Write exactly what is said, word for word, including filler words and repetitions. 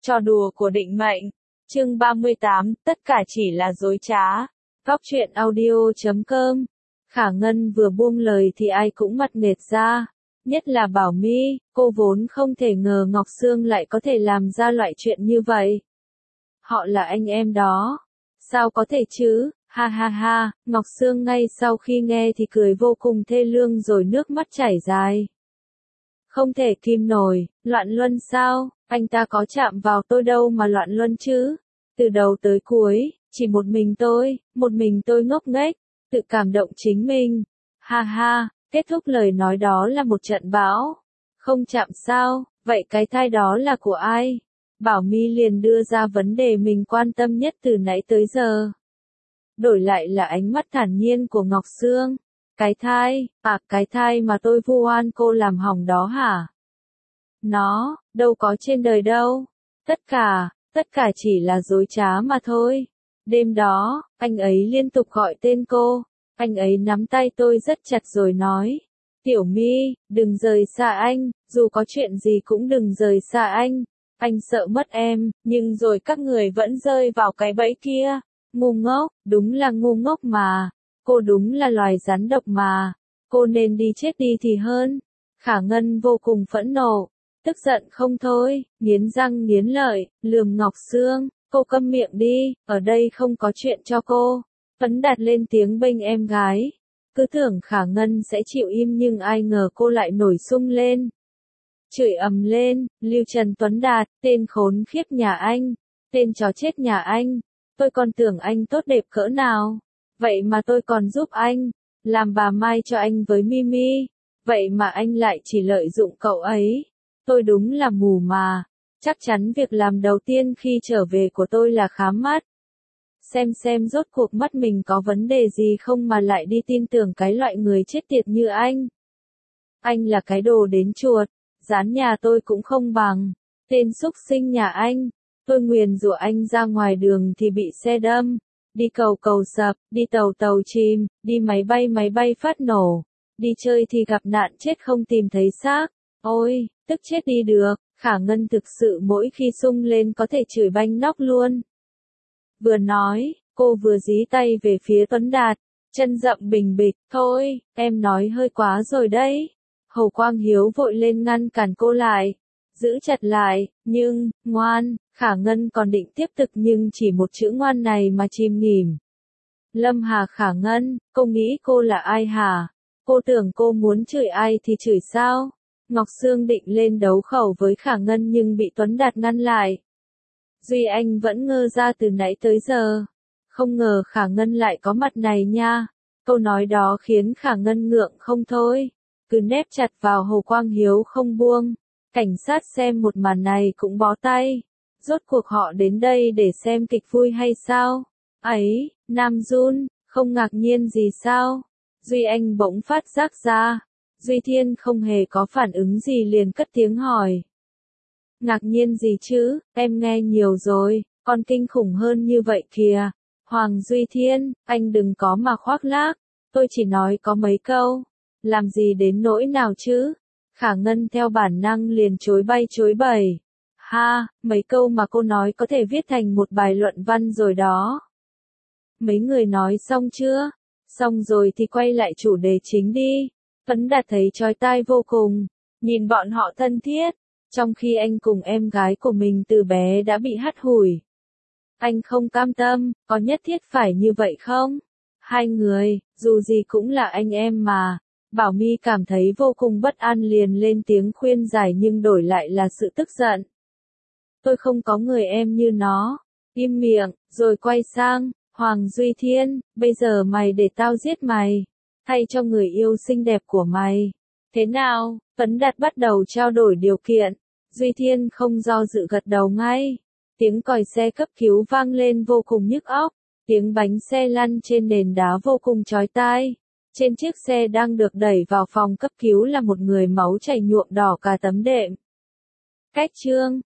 Trò đùa của định mệnh. Chương ba mươi tám, tất cả chỉ là dối trá. Góc truyện audio chấm com. Khả Ngân vừa buông lời thì ai cũng mặt nệt ra. Nhất là Bảo My, cô vốn không thể ngờ Ngọc Sương lại có thể làm ra loại chuyện như vậy. Họ là anh em đó. Sao có thể chứ, ha ha ha, Ngọc Sương ngay sau khi nghe thì cười vô cùng thê lương rồi nước mắt chảy dài. Không thể kìm nổi, loạn luân sao, anh ta có chạm vào tôi đâu mà loạn luân chứ. Từ đầu tới cuối, chỉ một mình tôi, một mình tôi ngốc nghếch, tự cảm động chính mình. Ha ha, kết thúc lời nói đó là một trận bão. Không chạm sao, vậy cái thai đó là của ai? Bảo My liền đưa ra vấn đề mình quan tâm nhất từ nãy tới giờ. Đổi lại là ánh mắt thản nhiên của Ngọc Sương. Cái thai, à cái thai mà tôi vu oan cô làm hỏng đó hả? Nó, đâu có trên đời đâu. Tất cả, tất cả chỉ là dối trá mà thôi. Đêm đó, anh ấy liên tục gọi tên cô. Anh ấy nắm tay tôi rất chặt rồi nói. Tiểu My, đừng rời xa anh, dù có chuyện gì cũng đừng rời xa anh. Anh sợ mất em, nhưng rồi các người vẫn rơi vào cái bẫy kia. Ngu ngốc, đúng là ngu ngốc mà. Cô đúng là loài rắn độc mà. Cô nên đi chết đi thì hơn. Khả Ngân vô cùng phẫn nộ. Tức giận không thôi, nghiến răng nghiến lợi, lườm Ngọc Sương. Cô câm miệng đi, ở đây không có chuyện cho cô. Phấn Đạt lên tiếng bênh em gái. Cứ tưởng Khả Ngân sẽ chịu im nhưng ai ngờ cô lại nổi sung lên. Chửi ầm lên, Lưu Trần Tuấn Đạt, tên khốn khiếp nhà anh, tên chó chết nhà anh. Tôi còn tưởng anh tốt đẹp cỡ nào. Vậy mà tôi còn giúp anh, làm bà Mai cho anh với Mimi. Vậy mà anh lại chỉ lợi dụng cậu ấy. Tôi đúng là mù mà. Chắc chắn việc làm đầu tiên khi trở về của tôi là khám mắt. Xem xem rốt cuộc mắt mình có vấn đề gì không mà lại đi tin tưởng cái loại người chết tiệt như anh. Anh là cái đồ đến chuột, dán nhà tôi cũng không bằng. Tên xúc sinh nhà anh. Tôi nguyền rủa anh ra ngoài đường thì bị xe đâm. Đi cầu cầu sập, đi tàu tàu chìm, đi máy bay máy bay phát nổ. Đi chơi thì gặp nạn chết không tìm thấy xác. Ôi, tức chết đi được. Khả Ngân thực sự mỗi khi sung lên có thể chửi banh nóc luôn. Vừa nói, cô vừa dí tay về phía Tuấn Đạt, chân rậm bình bịch. Thôi, em nói hơi quá rồi đấy. Hồ Quang Hiếu vội lên ngăn cản cô lại. Giữ chặt lại, nhưng, ngoan, Khả Ngân còn định tiếp tục nhưng chỉ một chữ ngoan này mà chìm nghỉm. Lâm Hà Khả Ngân, cô nghĩ cô là ai hả? Cô tưởng cô muốn chửi ai thì chửi sao? Ngọc Sương định lên đấu khẩu với Khả Ngân nhưng bị Tuấn Đạt ngăn lại. Duy Anh vẫn ngơ ra từ nãy tới giờ. Không ngờ Khả Ngân lại có mặt này nha. Câu nói đó khiến Khả Ngân ngượng không thôi. Cứ nép chặt vào Hồ Quang Hiếu không buông. Cảnh sát xem một màn này cũng bó tay. Rốt cuộc họ đến đây để xem kịch vui hay sao? Ấy, Nam Jun, không ngạc nhiên gì sao? Duy Anh bỗng phát giác ra. Duy Thiên không hề có phản ứng gì liền cất tiếng hỏi. Ngạc nhiên gì chứ, em nghe nhiều rồi, còn kinh khủng hơn như vậy kìa. Hoàng Duy Thiên, anh đừng có mà khoác lác, tôi chỉ nói có mấy câu. Làm gì đến nỗi nào chứ? Khả Ngân theo bản năng liền chối bay chối bẩy. Ha, mấy câu mà cô nói có thể viết thành một bài luận văn rồi đó. Mấy người nói xong chưa? Xong rồi thì quay lại chủ đề chính đi. Tuấn Đạt thấy chói tai vô cùng. Nhìn bọn họ thân thiết. Trong khi anh cùng em gái của mình từ bé đã bị hắt hủi. Anh không cam tâm, có nhất thiết phải như vậy không? Hai người, dù gì cũng là anh em mà. Bảo My cảm thấy vô cùng bất an liền lên tiếng khuyên giải nhưng đổi lại là sự tức giận. Tôi không có người em như nó. Im miệng, rồi quay sang, Hoàng Duy Thiên, bây giờ mày để tao giết mày. Thay cho người yêu xinh đẹp của mày. Thế nào? Tuấn Đạt bắt đầu trao đổi điều kiện. Duy Thiên không do dự gật đầu ngay. Tiếng còi xe cấp cứu vang lên vô cùng nhức óc. Tiếng bánh xe lăn trên nền đá vô cùng chói tai. Trên chiếc xe đang được đẩy vào phòng cấp cứu là một người máu chảy nhuộm đỏ cả tấm đệm. Cách chương